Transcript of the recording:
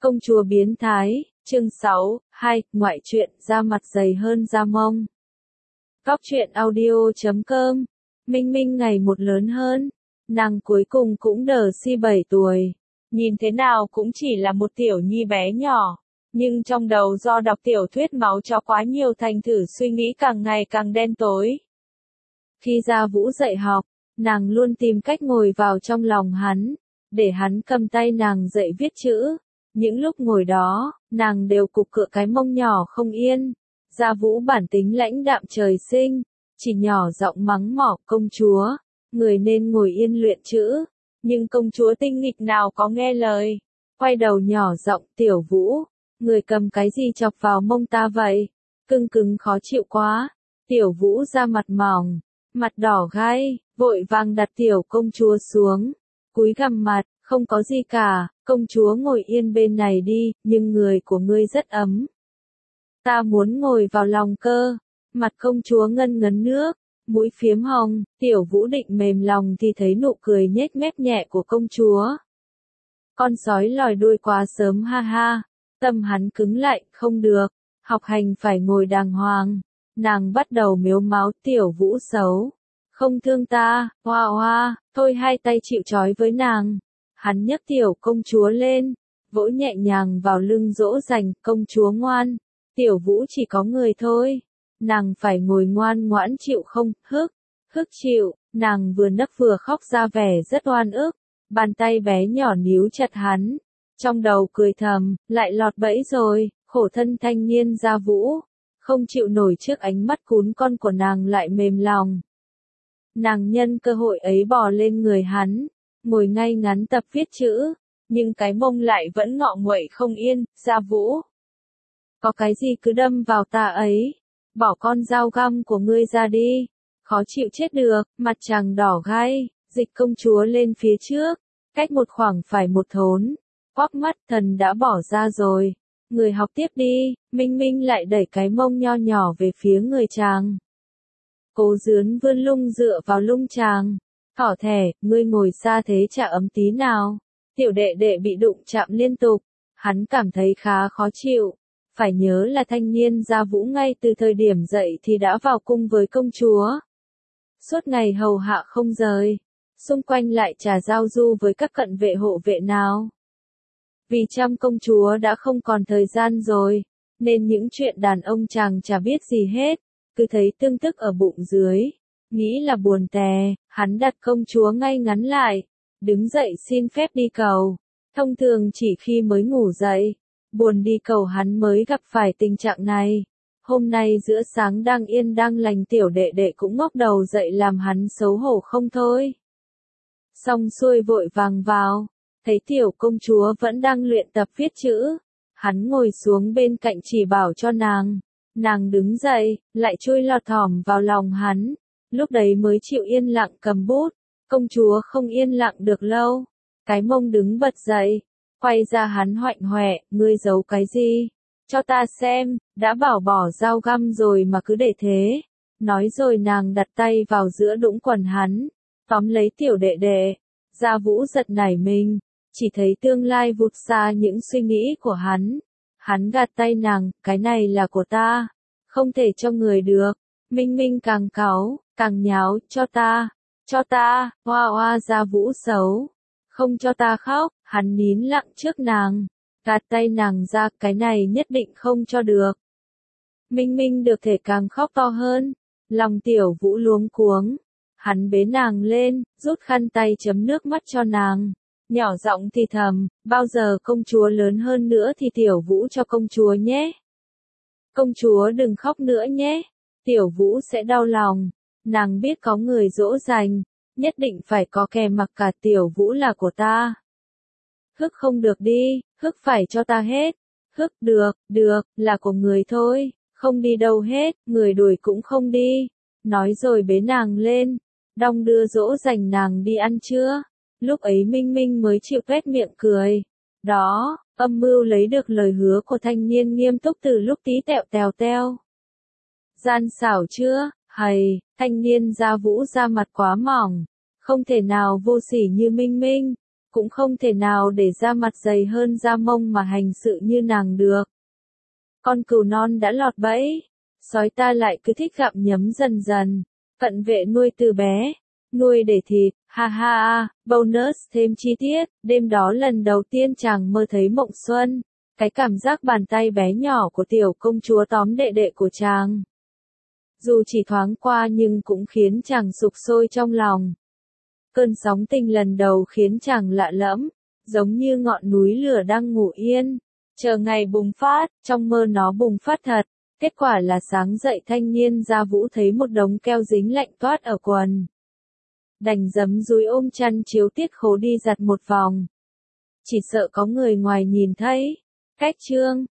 Công chúa biến thái, chương 6, 2, ngoại truyện, da mặt dày hơn da mông. Góc truyện audio.com. Minh Minh ngày một lớn hơn, nàng cuối cùng cũng đờ si 7 tuổi. Nhìn thế nào cũng chỉ là một tiểu nhi bé nhỏ, nhưng trong đầu do đọc tiểu thuyết máu chó quá nhiều thành thử suy nghĩ càng ngày càng đen tối. Khi Gia Vũ dạy học, nàng luôn tìm cách ngồi vào trong lòng hắn, để hắn cầm tay nàng dạy viết chữ. Những lúc ngồi đó, nàng đều cục cựa cái mông nhỏ không yên. Gia Vũ bản tính lãnh đạm trời sinh, chỉ nhỏ giọng mắng mỏ công chúa, người nên ngồi yên luyện chữ. Nhưng công chúa tinh nghịch nào có nghe lời, quay đầu nhỏ giọng Tiểu Vũ, người cầm cái gì chọc vào mông ta vậy, cưng cứng khó chịu quá. Tiểu Vũ ra mặt mỏng, mặt đỏ gai, vội vàng đặt tiểu công chúa xuống, cúi gằm mặt, không có gì cả, công chúa ngồi yên bên này đi, nhưng người của ngươi rất ấm. Ta muốn ngồi vào lòng cơ. Mặt công chúa ngân ngấn nước, mũi phiếm hồng, Tiểu Vũ định mềm lòng thì thấy nụ cười nhếch mép nhẹ của công chúa. Con sói lòi đuôi quá sớm ha ha, tâm hắn cứng lại, không được, học hành phải ngồi đàng hoàng. Nàng bắt đầu mếu máo Tiểu Vũ xấu, không thương ta, hoa hoa, thôi hai tay chịu trói với nàng. Hắn nhấc tiểu công chúa lên, vỗ nhẹ nhàng vào lưng dỗ dành, công chúa ngoan, Tiểu Vũ chỉ có người thôi, nàng phải ngồi ngoan ngoãn chịu không, hức chịu, nàng vừa nấc vừa khóc ra vẻ rất oan ức, bàn tay bé nhỏ níu chặt hắn, trong đầu cười thầm, lại lọt bẫy rồi, khổ thân thanh niên Gia Vũ, không chịu nổi trước ánh mắt cún con của nàng lại mềm lòng. Nàng nhân cơ hội ấy bò lên người hắn, ngồi ngay ngắn tập viết chữ, nhưng cái mông lại vẫn ngọ nguậy không yên. Gia Vũ, có cái gì cứ đâm vào ta ấy, bỏ con dao găm của ngươi ra đi, khó chịu chết được. Mặt chàng đỏ gai, dịch công chúa lên phía trước, cách một khoảng phải một thốn, quắc mắt thần đã bỏ ra rồi, người học tiếp đi. Minh Minh lại đẩy cái mông nho nhỏ về phía người chàng. Cố Dướn vươn lung dựa vào lung chàng, thỏ thẻ, ngươi ngồi xa thế chả ấm tí nào. Tiểu đệ đệ bị đụng chạm liên tục, hắn cảm thấy khá khó chịu. Phải nhớ là thanh niên Gia Vũ ngay từ thời điểm dậy thì đã vào cung với công chúa. Suốt ngày hầu hạ không rời, xung quanh lại chả giao du với các cận vệ hộ vệ nào. Vì chăm công chúa đã không còn thời gian rồi, nên những chuyện đàn ông chàng chả biết gì hết, cứ thấy tương tức ở bụng dưới. Nghĩ là buồn tè, hắn đặt công chúa ngay ngắn lại, đứng dậy xin phép đi cầu. Thông thường chỉ khi mới ngủ dậy, buồn đi cầu hắn mới gặp phải tình trạng này. Hôm nay giữa sáng đang yên đang lành tiểu đệ đệ cũng ngóc đầu dậy làm hắn xấu hổ không thôi. Xong xuôi vội vàng vào, thấy tiểu công chúa vẫn đang luyện tập viết chữ. Hắn ngồi xuống bên cạnh chỉ bảo cho nàng. Nàng đứng dậy, lại chui lọt thỏm vào lòng hắn. Lúc đấy mới chịu yên lặng cầm bút. Công chúa không yên lặng được lâu, cái mông đứng bật dậy, quay ra hắn hoạnh hoẹ, ngươi giấu cái gì? Cho ta xem, đã bảo bỏ dao găm rồi mà cứ để thế. Nói rồi nàng đặt tay vào giữa đũng quần hắn, tóm lấy tiểu đệ đệ. Gia Vũ giật nảy mình, chỉ thấy tương lai vụt xa những suy nghĩ của hắn. Hắn gạt tay nàng, cái này là của ta, không thể cho người được. Minh Minh càng cáu, càng nháo, cho ta, hoa hoa. Gia Vũ xấu, không cho ta khóc. Hắn nín lặng trước nàng, gạt tay nàng ra, cái này nhất định không cho được. Minh Minh được thể càng khóc to hơn, lòng Tiểu Vũ luống cuống. Hắn bế nàng lên, rút khăn tay chấm nước mắt cho nàng, nhỏ giọng thì thầm, bao giờ công chúa lớn hơn nữa thì Tiểu Vũ cho công chúa nhé. Công chúa đừng khóc nữa nhé, Tiểu Vũ sẽ đau lòng. Nàng biết có người dỗ dành, nhất định phải có kè mặc cả. Tiểu Vũ là của ta. Hức không được đi, hức phải cho ta hết. Hức được, là của người thôi, không đi đâu hết, người đuổi cũng không đi. Nói rồi bế nàng lên, đong đưa dỗ dành nàng đi ăn trưa. Lúc ấy Minh Minh mới chịu tuét miệng cười. Đó, âm mưu lấy được lời hứa của thanh niên nghiêm túc từ lúc tí tẹo tèo teo. Gian xảo chưa? Hầy, thanh niên Gia Vũ ra mặt quá mỏng, không thể nào vô sỉ như Minh Minh. cũng không thể nào để da mặt dày hơn da mông mà hành sự như nàng được. Con cừu non đã lọt bẫy, sói ta lại cứ thích gặm nhấm dần dần. Cận vệ nuôi từ bé, nuôi để thịt, ha ha ha, bonus thêm chi tiết, đêm đó lần đầu tiên chàng mơ thấy mộng xuân, cái cảm giác bàn tay bé nhỏ của tiểu công chúa tóm đệ đệ của chàng. Dù chỉ thoáng qua nhưng cũng khiến chàng sục sôi trong lòng. Cơn sóng tình lần đầu khiến chàng lạ lẫm, giống như ngọn núi lửa đang ngủ yên, chờ ngày bùng phát, trong mơ nó bùng phát thật. Kết quả là sáng dậy thanh niên Gia Vũ thấy một đống keo dính lạnh toát ở quần. Đành giấm dúi ôm chăn chiếu tiết khố đi giặt một vòng. Chỉ sợ có người ngoài nhìn thấy. Cách chương